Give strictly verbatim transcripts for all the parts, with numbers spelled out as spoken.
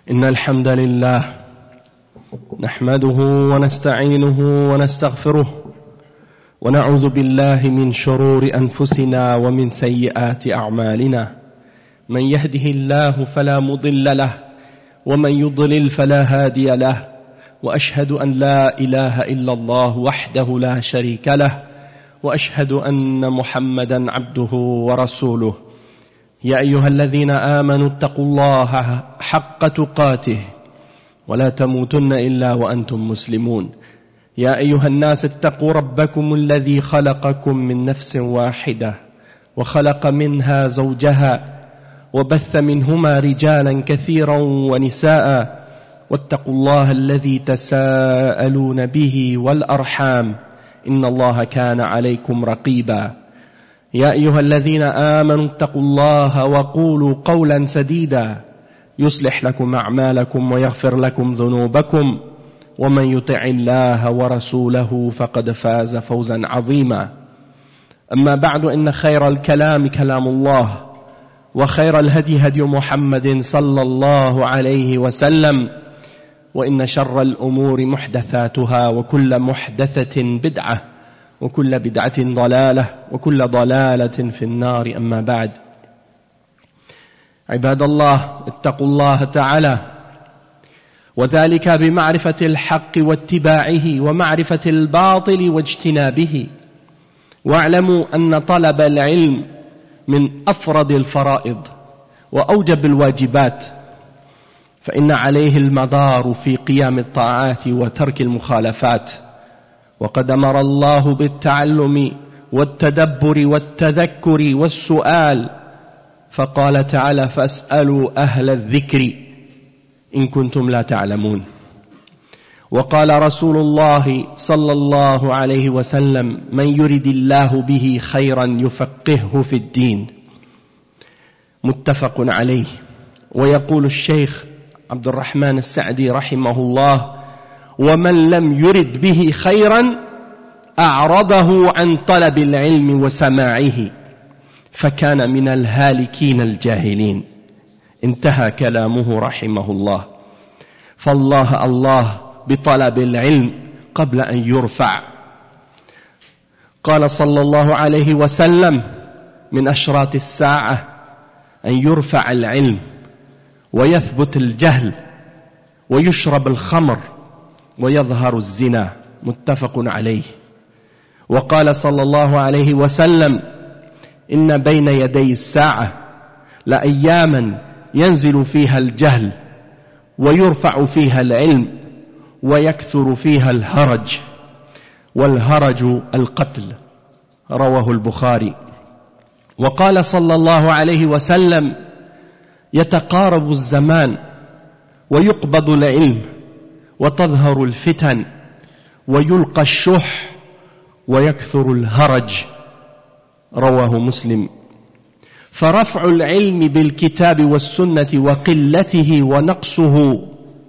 إن الحمد لله نحمده ونستعينه ونستغفره ونعوذ بالله من شرور أنفسنا ومن سيئات أعمالنا. من يهده الله فلا مضل له ومن يضلل فلا هادي له، وأشهد أن لا إله إلا الله وحده لا شريك له، وأشهد أن محمدا عبده ورسوله. يا أيها الذين آمنوا اتقوا الله حق تقاته ولا تموتن إلا وأنتم مسلمون. يا أيها الناس اتقوا ربكم الذي خلقكم من نفس واحدة وخلق منها زوجها وبث منهما رجالا كثيرا ونساء، واتقوا الله الذي تساءلون به والأرحام إن الله كان عليكم رقيبا. يا أيها الذين آمنوا اتقوا الله وقولوا قولا سديدا يصلح لكم أعمالكم ويغفر لكم ذنوبكم، ومن يطع الله ورسوله فقد فاز فوزا عظيما. أما بعد، إن خير الكلام كلام الله، وخير الهدي هدي محمد صلى الله عليه وسلم، وإن شر الأمور محدثاتها، وكل محدثة بدعة، وكل بدعة ضلالة، وكل ضلالة في النار. أما بعد، عباد الله، اتقوا الله تعالى، وذلك بمعرفة الحق واتباعه، ومعرفة الباطل واجتنابه. واعلموا أن طلب العلم من أفرض الفرائض وأوجب الواجبات، فإن عليه المدار في قيام الطاعات وترك المخالفات. وقد أمر الله بالتعلم والتدبر والتذكر والسؤال، فقال تعالى: فاسألوا أهل الذكر إن كنتم لا تعلمون. وقال رسول الله صلى الله عليه وسلم: من يرد الله به خيرا يفقهه في الدين. متفق عليه. ويقول الشيخ عبد الرحمن السعدي رحمه الله: ومن لم يرد به خيرا أعرضه عن طلب العلم وسماعه، فكان من الهالكين الجاهلين. انتهى كلامه رحمه الله. فالله الله بطلب العلم قبل أن يرفع. قال صلى الله عليه وسلم: من أشراط الساعة أن يرفع العلم ويثبت الجهل ويشرب الخمر ويظهر الزنا. متفق عليه. وقال صلى الله عليه وسلم: إن بين يدي الساعة لأياما ينزل فيها الجهل ويرفع فيها العلم ويكثر فيها الهرج، والهرج القتل. رواه البخاري. وقال صلى الله عليه وسلم: يتقارب الزمان ويقبض العلم وتظهر الفتن ويلقى الشح ويكثر الهرج. رواه مسلم. فرفع العلم بالكتاب والسنة وقلته ونقصه،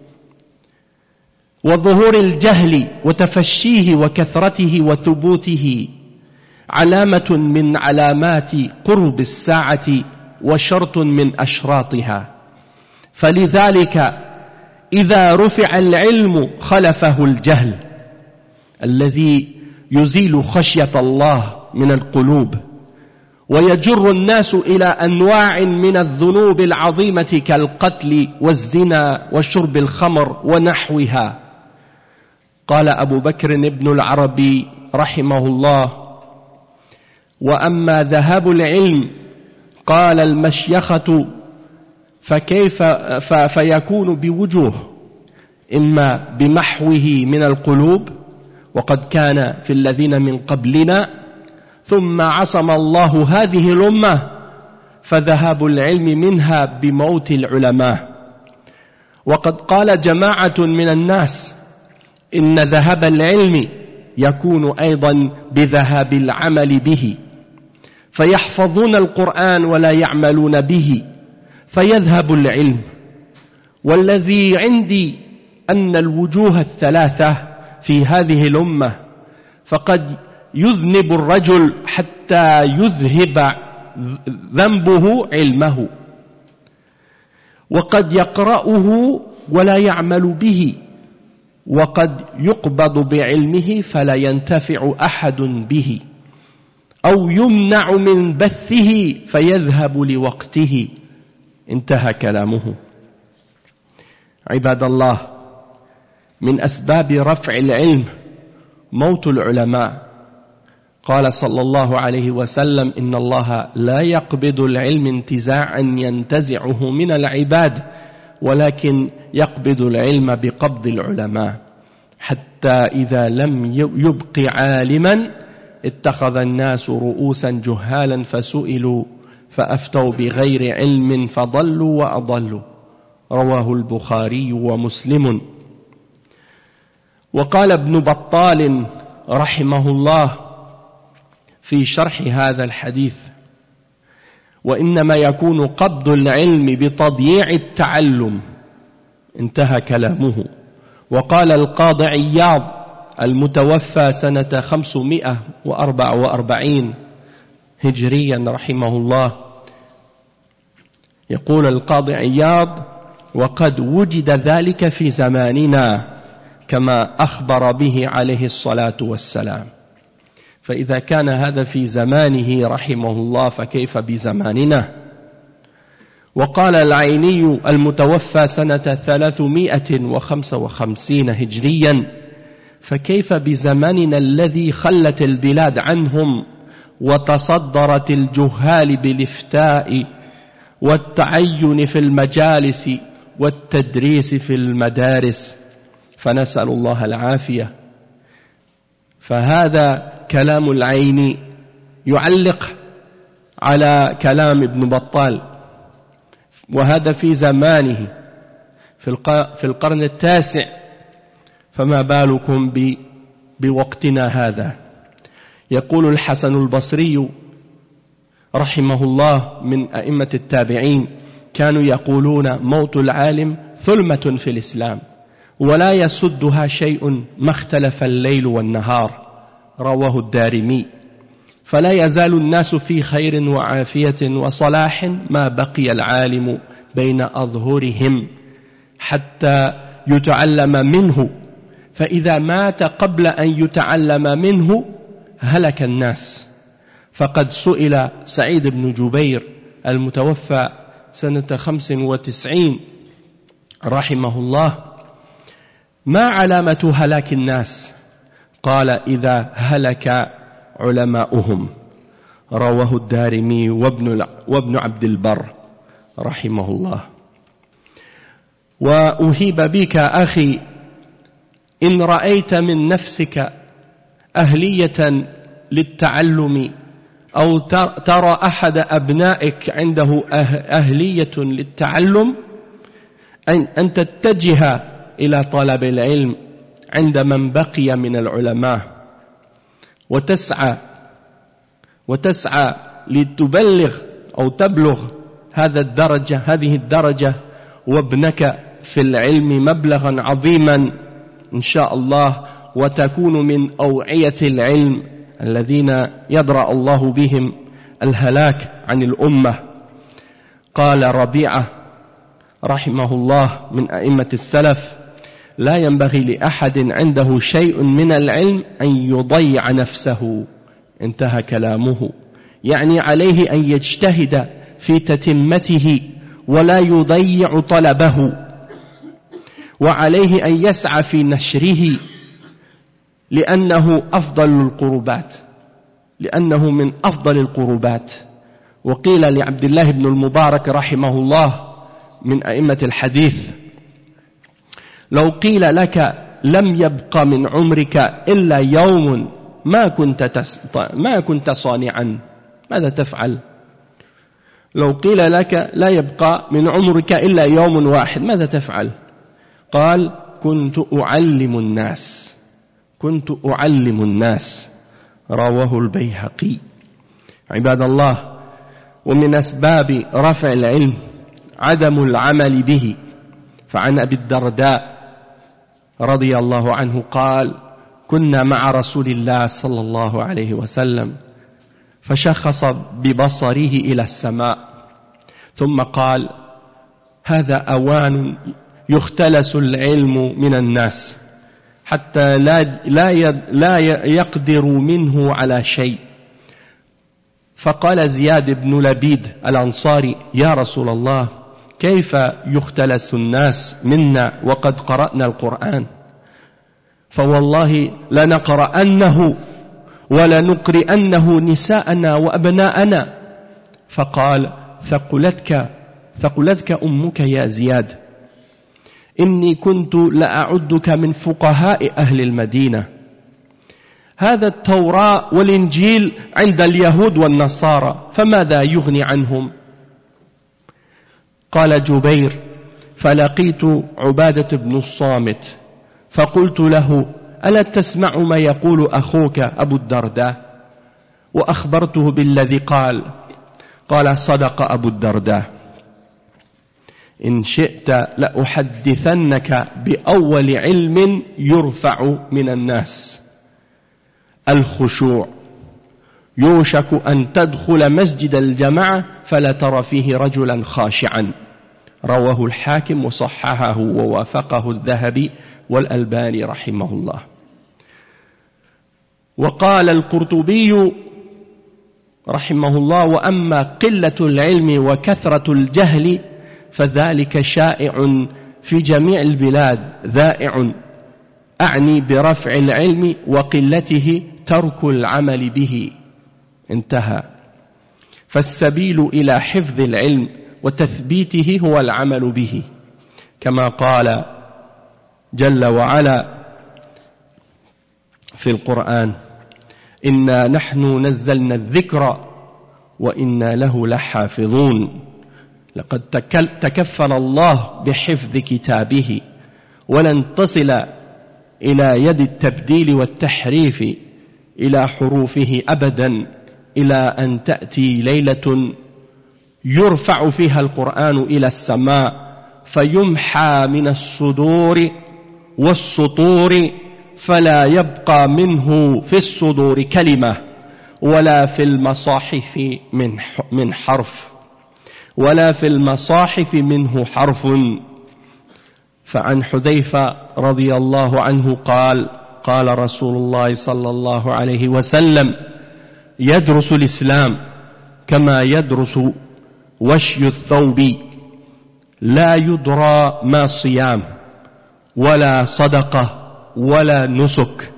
وظهور الجهل وتفشيه وكثرته وثبوته، علامة من علامات قرب الساعة وشرط من أشراطها. فلذلك إذا رفع العلم خلفه الجهل الذي يزيل خشية الله من القلوب، ويجر الناس إلى أنواع من الذنوب العظيمة كالقتل والزنا وشرب الخمر ونحوها. قال أبو بكر بن العربي رحمه الله: وأما ذهاب العلم قال المشيخة فكيف فيكون بوجوه: إما بمحوه من القلوب، وقد كان في الذين من قبلنا، ثم عصم الله هذه الأمة فذهاب العلم منها بموت العلماء. وقد قال جماعة من الناس إن ذهاب العلم يكون أيضا بذهاب العمل به، فيحفظون القرآن ولا يعملون به فيذهب العلم. والذي عندي أن الوجوه الثلاثة في هذه الأمة، فقد يذنب الرجل حتى يذهب ذنبه علمه، وقد يقرأه ولا يعمل به، وقد يقبض بعلمه فلا ينتفع أحد به، أو يمنع من بثه فيذهب لوقته. انتهى كلامه. عباد الله، من أسباب رفع العلم موت العلماء. قال صلى الله عليه وسلم: إن الله لا يقبض العلم انتزاعا ينتزعه من العباد، ولكن يقبض العلم بقبض العلماء، حتى إذا لم يبق عالما اتخذ الناس رؤوسا جهالا فسئلوا فأفتوا بغير علم فضلوا وأضلوا. رواه البخاري ومسلم. وقال ابن بطال رحمه الله في شرح هذا الحديث: وإنما يكون قبض العلم بتضييع التعلم. انتهى كلامه. وقال القاضي عياض المتوفى سنة خمسمائة وأربعة وأربعين هجريا رحمه الله، يقول القاضي عياض: وقد وجد ذلك في زماننا كما أخبر به عليه الصلاة والسلام. فإذا كان هذا في زمانه رحمه الله فكيف بزماننا؟ وقال العيني المتوفى سنة ثلاثمائة وخمسة وخمسين هجريا: فكيف بزماننا الذي خلت البلاد عنهم وتصدرت الجهال بالافتاء والتعين في المجالس والتدريس في المدارس، فنسأل الله العافية. فهذا كلام العيني يعلق على كلام ابن بطال، وهذا في زمانه في القرن التاسع، فما بالكم بوقتنا هذا. يقول الحسن البصري رحمه الله من أئمة التابعين: كانوا يقولون موت العالم ثلمة في الإسلام ولا يسدها شيء ما اختلف الليل والنهار. رواه الدارمي. فلا يزال الناس في خير وعافية وصلاح ما بقي العالم بين أظهرهم حتى يتعلم منه، فإذا مات قبل أن يتعلم منه هلك الناس. فقد سئل سعيد بن جبير المتوفى سنة خمس وتسعين رحمه الله: ما علامة هلاك الناس؟ قال: إذا هلك علماؤهم. رواه الدارمي وابن, وابن عبد البر رحمه الله. وأهيب بك أخي إن رأيت من نفسك أهلية للتعلم، أو ترى أحد أبنائك عنده أهلية للتعلم، أن تتجه إلى طلب العلم عند من بقي من العلماء، وتسعى وتسعى لتبلغ أو تبلغ هذا الدرجة هذه الدرجة وابنك في العلم مبلغا عظيما إن شاء الله، وتكون من أوعية العلم الذين يدرأ الله بهم الهلاك عن الأمة. قال ربيعة رحمه الله من أئمة السلف: لا ينبغي لأحد عنده شيء من العلم أن يضيع نفسه. انتهى كلامه. يعني عليه أن يجتهد في تتمته ولا يضيع طلبه، وعليه أن يسعى في نشره، لأنه أفضل القربات لأنه من أفضل القربات. وقيل لعبد الله بن المبارك رحمه الله من أئمة الحديث: لو قيل لك لم يبق من عمرك إلا يوم ما كنت تس... ما كنت صانعا، ماذا تفعل؟ لو قيل لك لا يبقى من عمرك إلا يوم واحد، ماذا تفعل؟ قال: كنت أعلم الناس كنت أعلم الناس. رواه البيهقي. عباد الله، ومن أسباب رفع العلم عدم العمل به. فعن أبي الدرداء رضي الله عنه قال: كنا مع رسول الله صلى الله عليه وسلم فشخص ببصره إلى السماء ثم قال: هذا أوان يختلس العلم من الناس حتى لا لا لا يقدر منه على شيء. فقال زياد بن لبيد الأنصاري: يا رسول الله، كيف يختلس الناس منا وقد قرأنا القرآن؟ فوالله لنقرأنه ولنقرئنه نساءنا وأبناءنا. فقال: ثقلتك ثقلتك أمك يا زياد، إني كنت لأعدك من فقهاء أهل المدينة. هذا التوراة والإنجيل عند اليهود والنصارى، فماذا يغني عنهم؟ قال جبير: فلقيت عبادة بن الصامت فقلت له: ألا تسمع ما يقول أخوك أبو الدرداء؟ وأخبرته بالذي قال. قال: صدق أبو الدرداء، إن شئت لأحدثنك بأول علم يرفع من الناس: الخشوع. يوشك أن تدخل مسجد الجماعة فلا ترى فيه رجلا خاشعا. رواه الحاكم وصححه ووافقه الذهبي والألباني رحمه الله. وقال القرطبي رحمه الله: وأما قلة العلم وكثرة الجهل فذلك شائع في جميع البلاد ذائع، أعني برفع العلم وقلته ترك العمل به. انتهى. فالسبيل إلى حفظ العلم وتثبيته هو العمل به، كما قال جل وعلا في القرآن: إنا نحن نزلنا الذكر وإنا له لحافظون. لقد تكفل الله بحفظ كتابه، ولن تصل إلى يد التبديل والتحريف إلى حروفه أبدا، إلى أن تأتي ليلة يرفع فيها القرآن إلى السماء فيمحى من الصدور والسطور، فلا يبقى منه في الصدور كلمة ولا في المصاحف من حرف ولا في المصاحف منه حرف. فعن حذيفة رضي الله عنه قال: قال رسول الله صلى الله عليه وسلم: يدرس الإسلام كما يدرس وشي الثوب، لا يدرى ما صيام ولا صدقة ولا نسك،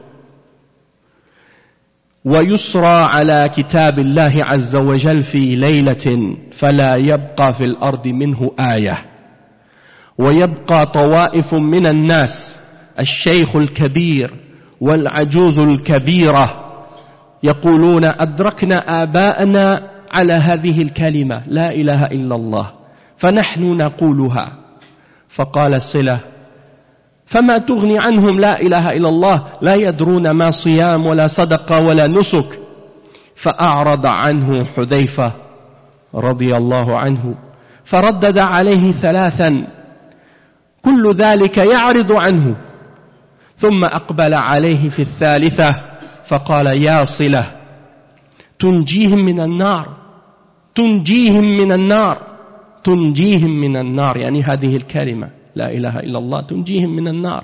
ويسرى على كتاب الله عز وجل في ليلة فلا يبقى في الأرض منه آية، ويبقى طوائف من الناس، الشيخ الكبير والعجوز الكبيرة، يقولون: أدركنا آباءنا على هذه الكلمة لا إله إلا الله فنحن نقولها. فقال صلة: فما تغني عنهم لا إله إلا الله، لا يدرون ما صيام ولا صدقة ولا نسك. فأعرض عنه حذيفة رضي الله عنه فردد عليه ثلاثا، كل ذلك يعرض عنه، ثم أقبل عليه في الثالثة فقال: يا صلة، تنجيهم من النار، تنجيهم من النار، تنجيهم من النار، يعني هذه الكلمة لا إله إلا الله تنجيهم من النار.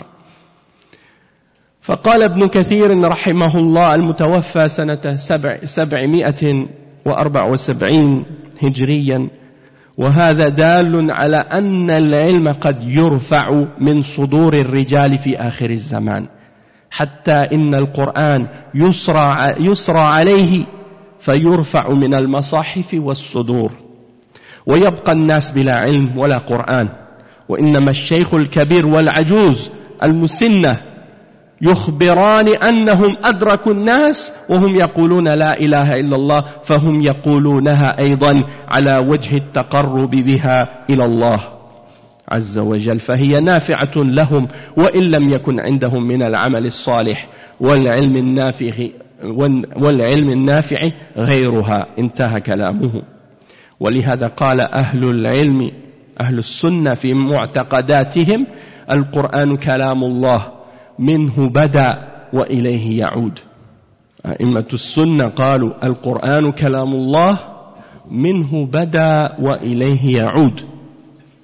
فقال ابن كثير رحمه الله المتوفى سنة سبع سبعمائة وأربع وسبعين هجريا: وهذا دال على أن العلم قد يرفع من صدور الرجال في آخر الزمان، حتى إن القرآن يسرى, يسرى عليه فيرفع من المصاحف والصدور، ويبقى الناس بلا علم ولا قرآن. وإنما الشيخ الكبير والعجوز المسنة يخبران أنهم أدركوا الناس وهم يقولون لا إله إلا الله، فهم يقولونها أيضا على وجه التقرب بها إلى الله عز وجل، فهي نافعة لهم وإن لم يكن عندهم من العمل الصالح والعلم النافع والعلم النافع غيرها. انتهى كلامه. ولهذا قال أهل العلم أهل السنة في معتقداتهم: القرآن كلام الله منه بدأ وإليه يعود. أئمة السنة قالوا القرآن كلام الله منه بدأ وإليه يعود.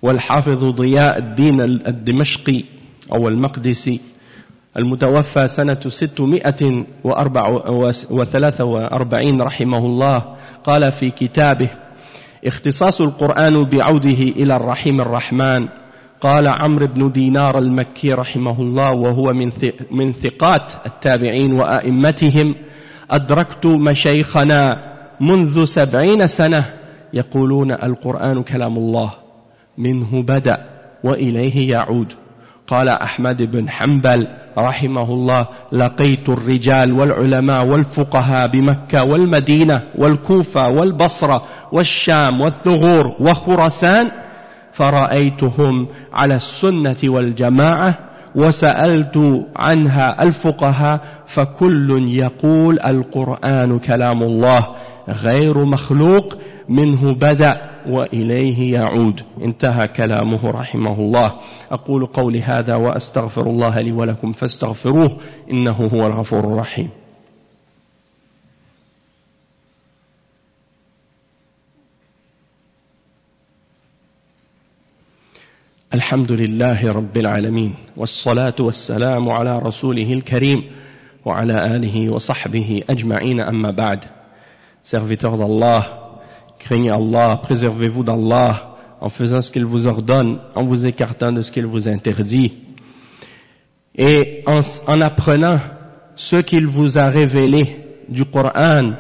والحافظ ضياء الدين الدمشقي أو المقدسي المتوفى سنة ستمائة وثلاثة وأربعين رحمه الله قال في كتابه اختصاص القرآن بعوده إلى الرحيم الرحمن. قال عمرو بن دينار المكي رحمه الله وهو من من ثقات التابعين وأئمتهم: أدركت مشايخنا منذ سبعين سنة يقولون القرآن كلام الله منه بدأ وإليه يعود. قال أحمد بن حنبل رحمه الله: لقيت الرجال والعلماء والفقهاء بمكة والمدينة والكوفة والبصرة والشام والثغور وخراسان فرأيتهم على السنة والجماعة وسألت عنها الفقهاء فكل يقول القرآن كلام الله غير مخلوق منه بدأ وإليه يعود. انتهى كلامه رحمه الله. أقول قولي هذا وأستغفر الله لي ولكم فاستغفروه إنه هو الغفور الرحيم. الحمد لله رب العالمين والصلاة والسلام على رسوله الكريم وعلى آله وصحبه أجمعين أما بعد. Serviteurs d'Allah, craignez Allah, préservez-vous d'Allah en faisant ce qu'il vous ordonne, en vous écartant de ce qu'il vous interdit, et en, en apprenant ce qu'il vous a révélé du Coran,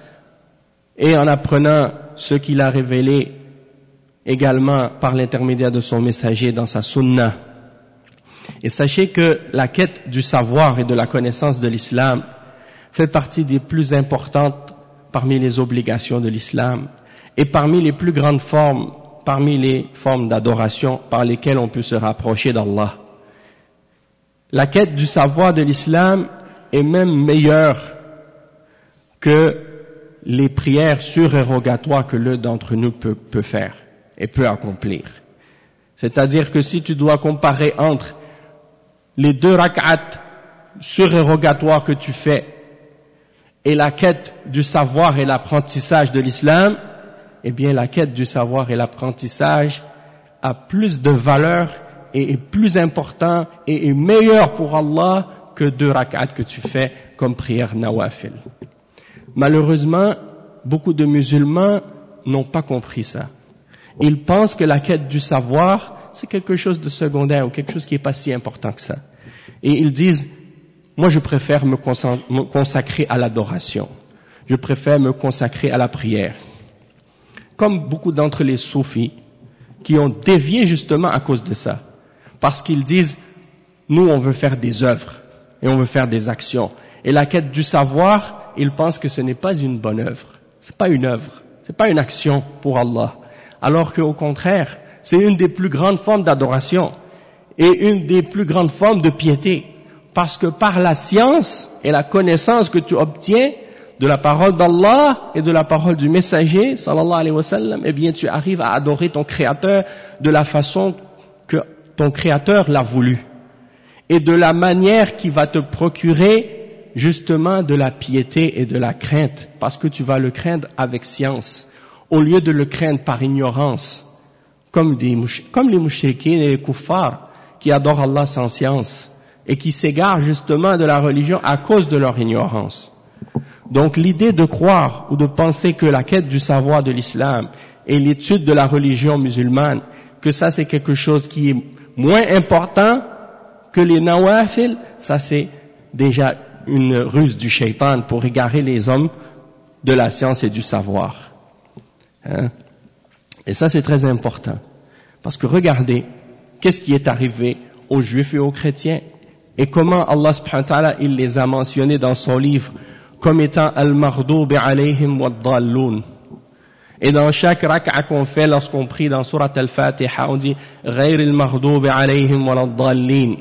et en apprenant ce qu'il a révélé également par l'intermédiaire de son messager dans sa sunna. Et sachez que la quête du savoir et de la connaissance de l'islam fait partie des plus importantes parmi les obligations de l'islam et parmi les plus grandes formes, parmi les formes d'adoration par lesquelles on peut se rapprocher d'Allah. La quête du savoir de l'islam est même meilleure que les prières surérogatoires que l'un d'entre nous peut, peut faire et peut accomplir. C'est-à-dire que si tu dois comparer entre les deux rak'at surérogatoires que tu fais et la quête du savoir et l'apprentissage de l'islam, eh bien la quête du savoir et l'apprentissage a plus de valeur et est plus important et est meilleur pour Allah que deux rak'at que tu fais comme prière nawafil. Malheureusement, beaucoup de musulmans n'ont pas compris ça. Ils pensent que la quête du savoir, c'est quelque chose de secondaire ou quelque chose qui n'est pas si important que ça. Et ils disent, moi je préfère me consacrer à l'adoration. Je préfère me consacrer à la prière. Comme beaucoup d'entre les soufis qui ont dévié justement à cause de ça. Parce qu'ils disent, nous on veut faire des œuvres et on veut faire des actions. Et la quête du savoir, ils pensent que ce n'est pas une bonne œuvre. C'est pas une œuvre. C'est pas une action pour Allah. Alors qu'au contraire, c'est une des plus grandes formes d'adoration et une des plus grandes formes de piété. Parce que par la science et la connaissance que tu obtiens de la parole d'Allah et de la parole du messager, sallallahu alayhi wa sallam, eh bien tu arrives à adorer ton Créateur de la façon que ton Créateur l'a voulu. Et de la manière qui va te procurer justement de la piété et de la crainte. Parce que tu vas le craindre avec science. Au lieu de le craindre par ignorance, comme, des, comme les mouchriquins et les kuffars qui adorent Allah sans science et qui s'égarent justement de la religion à cause de leur ignorance. Donc l'idée de croire ou de penser que la quête du savoir de l'islam et l'étude de la religion musulmane, que ça c'est quelque chose qui est moins important que les nawafil, ça c'est déjà une ruse du shaitan pour égarer les hommes de la science et du savoir. Hein? Et ça c'est très important parce que regardez qu'est-ce qui est arrivé aux juifs et aux chrétiens et comment Allah subhanahu wa ta'ala il les a mentionnés dans son livre comme étant al-maghdubi alayhim wad-dallun. Et dans chaque rak'a qu'on fait lorsqu'on prie dans surat al-Fatiha on dit ghayr al-maghdubi alayhim wad-dallin.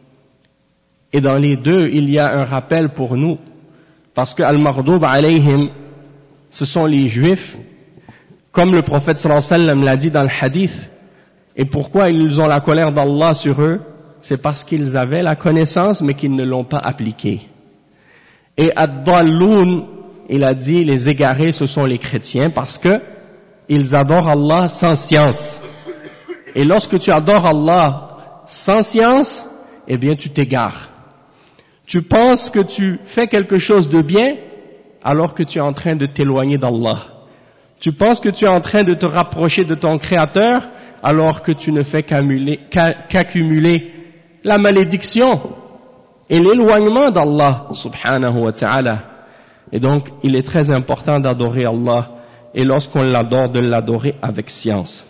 Et dans les deux il y a un rappel pour nous parce que al-maghdub alayhim ce sont les juifs. Comme le prophète sallallahu alayhi wa sallam l'a dit dans le hadith, et pourquoi ils ont la colère d'Allah sur eux, c'est parce qu'ils avaient la connaissance mais qu'ils ne l'ont pas appliquée. Et ad-dalloun, il a dit les égarés ce sont les chrétiens parce que ils adorent Allah sans science. Et lorsque tu adores Allah sans science, eh bien tu t'égares. Tu penses que tu fais quelque chose de bien alors que tu es en train de t'éloigner d'Allah. Tu penses que tu es en train de te rapprocher de ton Créateur alors que tu ne fais qu'accumuler, qu'accumuler la malédiction et l'éloignement d'Allah subhanahu wa ta'ala. Et donc, il est très important d'adorer Allah et lorsqu'on l'adore, de l'adorer avec science.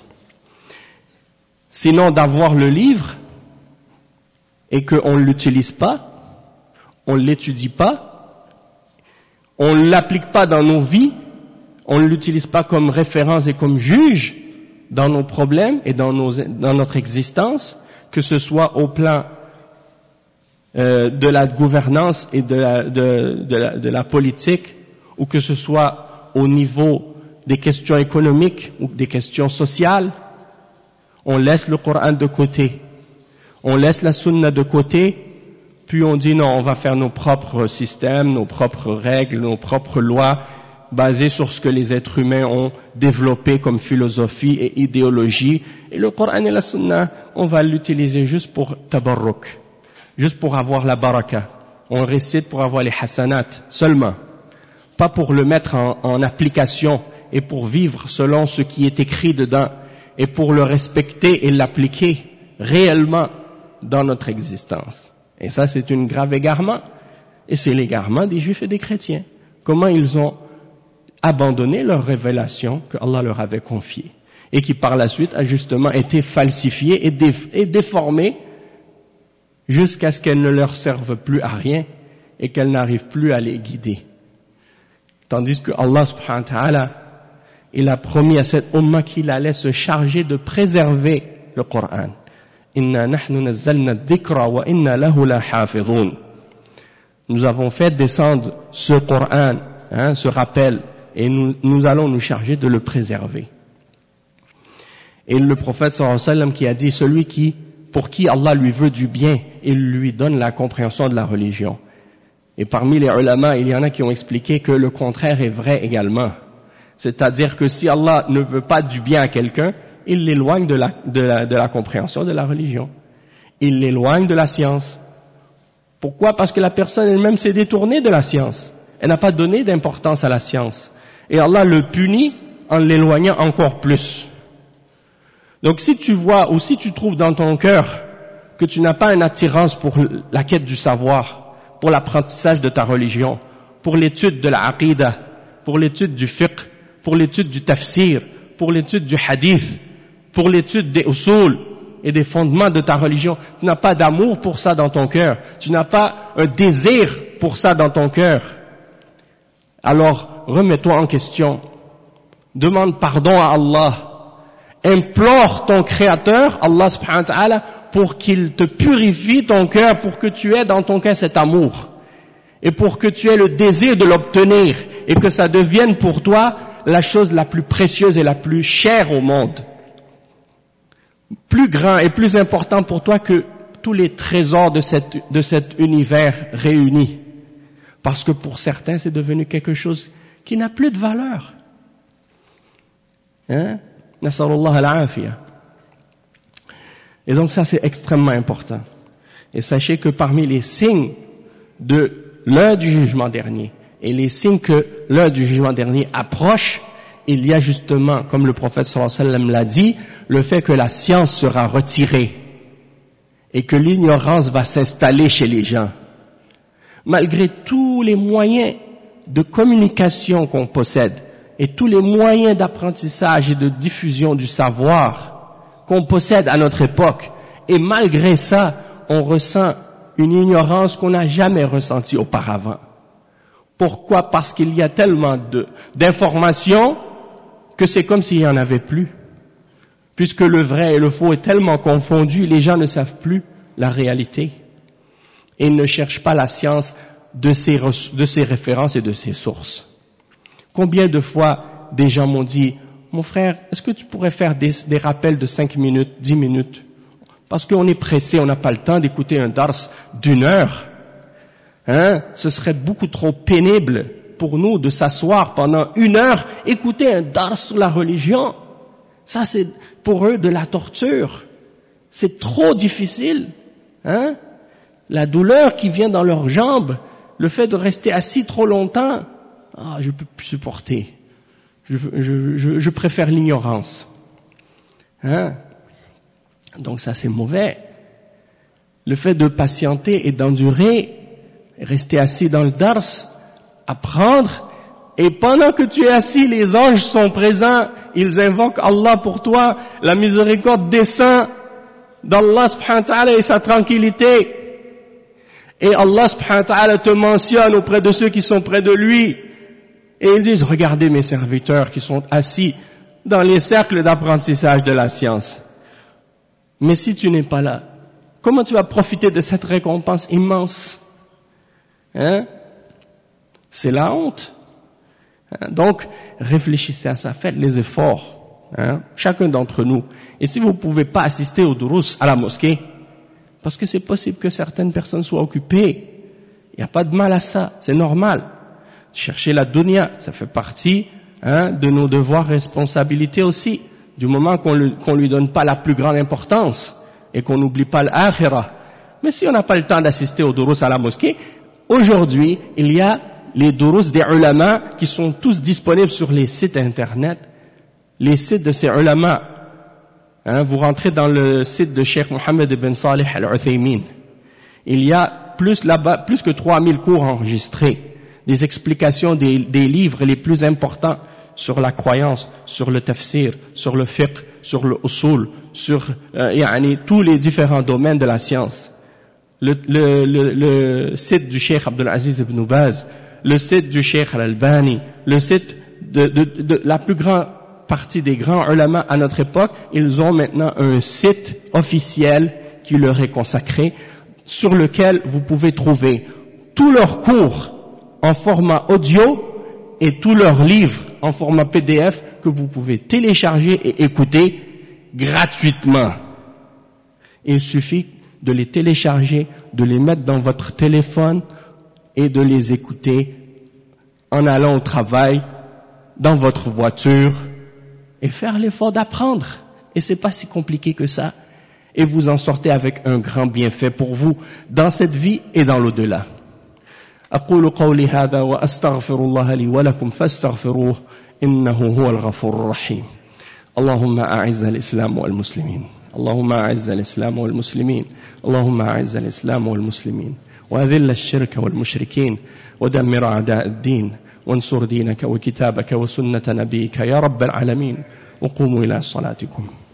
Sinon, d'avoir le livre et qu'on ne l'utilise pas, on ne l'étudie pas, on ne l'applique pas dans nos vies, on ne l'utilise pas comme référence et comme juge dans nos problèmes et dans, nos, dans notre existence, que ce soit au plan euh, de la gouvernance et de la, de, de, la, de la politique, ou que ce soit au niveau des questions économiques ou des questions sociales. On laisse le Coran de côté, on laisse la Sunna de côté, puis on dit non, on va faire nos propres systèmes, nos propres règles, nos propres lois, basées sur ce que les êtres humains ont développé comme philosophie et idéologie. Et le Coran et la Sunna, on va l'utiliser juste pour tabarruk, juste pour avoir la baraka. On récite pour avoir les hasanat seulement, pas pour le mettre en, en application et pour vivre selon ce qui est écrit dedans et pour le respecter et l'appliquer réellement dans notre existence. Et ça, c'est un grave égarement. Et c'est l'égarement des Juifs et des chrétiens. Comment ils ont abandonné leur révélation que Allah leur avait confiée et qui par la suite a justement été falsifiée et, dé- et déformée jusqu'à ce qu'elle ne leur serve plus à rien et qu'elle n'arrive plus à les guider. Tandis que Allah subhanahu wa ta'ala, il a promis à cette umma qu'il allait se charger de préserver le Coran. Inna nahnu nazzalna dhikra wa inna lahu la hafidhun. Nous avons fait descendre ce Coran, hein, ce rappel, et nous, nous allons nous charger de le préserver. Et le prophète sallallahu alayhi wa sallam qui a dit, celui qui, pour qui Allah lui veut du bien, il lui donne la compréhension de la religion. Et parmi les ulama, il y en a qui ont expliqué que le contraire est vrai également. C'est-à-dire que si Allah ne veut pas du bien à quelqu'un, il l'éloigne de la, de la, de la compréhension de la religion. Il l'éloigne de la science. Pourquoi? Parce que la personne elle-même s'est détournée de la science. Elle n'a pas donné d'importance à la science. Et Allah le punit en l'éloignant encore plus. Donc si tu vois ou si tu trouves dans ton cœur que tu n'as pas une attirance pour la quête du savoir, pour l'apprentissage de ta religion, pour l'étude de la aqidah, pour l'étude du fiqh, pour l'étude du tafsir, pour l'étude du hadith, pour l'étude des usul et des fondements de ta religion, tu n'as pas d'amour pour ça dans ton cœur, tu n'as pas un désir pour ça dans ton cœur, alors remets-toi en question, demande pardon à Allah, implore ton Créateur, Allah subhanahu wa ta'ala, pour qu'il te purifie ton cœur, pour que tu aies dans ton cœur cet amour, et pour que tu aies le désir de l'obtenir, et que ça devienne pour toi la chose la plus précieuse et la plus chère au monde. Plus grand et plus important pour toi que tous les trésors de, cette, de cet univers réunis. Parce que pour certains, c'est devenu quelque chose qui n'a plus de valeur. Hein? Nasallallahu al-afiyah. Et donc ça, c'est extrêmement important. Et sachez que parmi les signes de l'heure du jugement dernier, et les signes que l'heure du jugement dernier approche, il y a justement, comme le prophète sallallahu alayhi wa sallam l'a dit, le fait que la science sera retirée et que l'ignorance va s'installer chez les gens. Malgré tous les moyens de communication qu'on possède et tous les moyens d'apprentissage et de diffusion du savoir qu'on possède à notre époque, et malgré ça, on ressent une ignorance qu'on n'a jamais ressentie auparavant. Pourquoi? Parce qu'il y a tellement de, d'informations que c'est comme s'il n'y en avait plus. Puisque le vrai et le faux est tellement confondu, les gens ne savent plus la réalité. Et ils ne cherchent pas la science de ses, de ses références et de ses sources. Combien de fois des gens m'ont dit, mon frère, est-ce que tu pourrais faire des, des rappels de cinq minutes, dix minutes? Parce qu'on est pressé, on n'a pas le temps d'écouter un dars d'une heure. Hein? Ce serait beaucoup trop pénible pour nous de s'asseoir pendant une heure, écouter un dars sur la religion. Ça, c'est pour eux de la torture. C'est trop difficile. Hein? La douleur qui vient dans leurs jambes, le fait de rester assis trop longtemps, ah, je peux plus supporter. Je, je, je, je préfère l'ignorance. Hein? Donc ça, c'est mauvais. Le fait de patienter et d'endurer, rester assis dans le dars, apprendre, et pendant que tu es assis, les anges sont présents, ils invoquent Allah pour toi, la miséricorde descend d'Allah subhanahu wa ta'ala et sa tranquillité. Et Allah subhanahu wa ta'ala te mentionne auprès de ceux qui sont près de lui. Et ils disent, regardez mes serviteurs qui sont assis dans les cercles d'apprentissage de la science. Mais si tu n'es pas là, comment tu vas profiter de cette récompense immense? Hein? C'est la honte. Hein? Donc, réfléchissez à ça, faites les efforts. Hein? Chacun d'entre nous. Et si vous ne pouvez pas assister au durus à la mosquée, parce que c'est possible que certaines personnes soient occupées, il n'y a pas de mal à ça, c'est normal. Chercher la dunya, ça fait partie hein, de nos devoirs, responsabilités aussi. Du moment qu'on ne qu'on lui donne pas la plus grande importance et qu'on n'oublie pas l'akhirah. Mais si on n'a pas le temps d'assister aux durus à la mosquée, aujourd'hui, il y a les durus des ulama qui sont tous disponibles sur les sites internet. Les sites de ces ulama, hein, vous rentrez dans le site de Cheikh Mohammed ibn Salih al-Uthaymin. Il y a plus là-bas, plus que trois mille cours enregistrés. Des explications des, des livres les plus importants sur la croyance, sur le tafsir, sur le fiqh, sur le usul, sur euh, yani, tous les différents domaines de la science. Le, le, le, le site du Cheikh Abdul Aziz ibn Baz, le site du Cheikh Al-Albani, le site de, de, de, de la plus grande partie des grands ulama à notre époque, ils ont maintenant un site officiel qui leur est consacré, sur lequel vous pouvez trouver tous leurs cours en format audio et tous leurs livres en format P D F que vous pouvez télécharger et écouter gratuitement. Il suffit de les télécharger, de les mettre dans votre téléphone et de les écouter en allant au travail, dans votre voiture et faire l'effort d'apprendre. Et c'est pas si compliqué que ça. Et vous en sortez avec un grand bienfait pour vous dans cette vie et dans l'au-delà. أقول قولي هذا وأستغفر الله لي ولكم فاستغفروه إنه هو الغفور الرحيم. اللهم أعز الإسلام والمسلمين. اللهم أعز الإسلام والمسلمين. اللهم أعز الإسلام والمسلمين. وأذل الشرك والمشركين ودمر أعداء الدين وانصر دينك وكتابك وسنة نبيك يا رب العالمين. وقوموا إلى صلاتكم.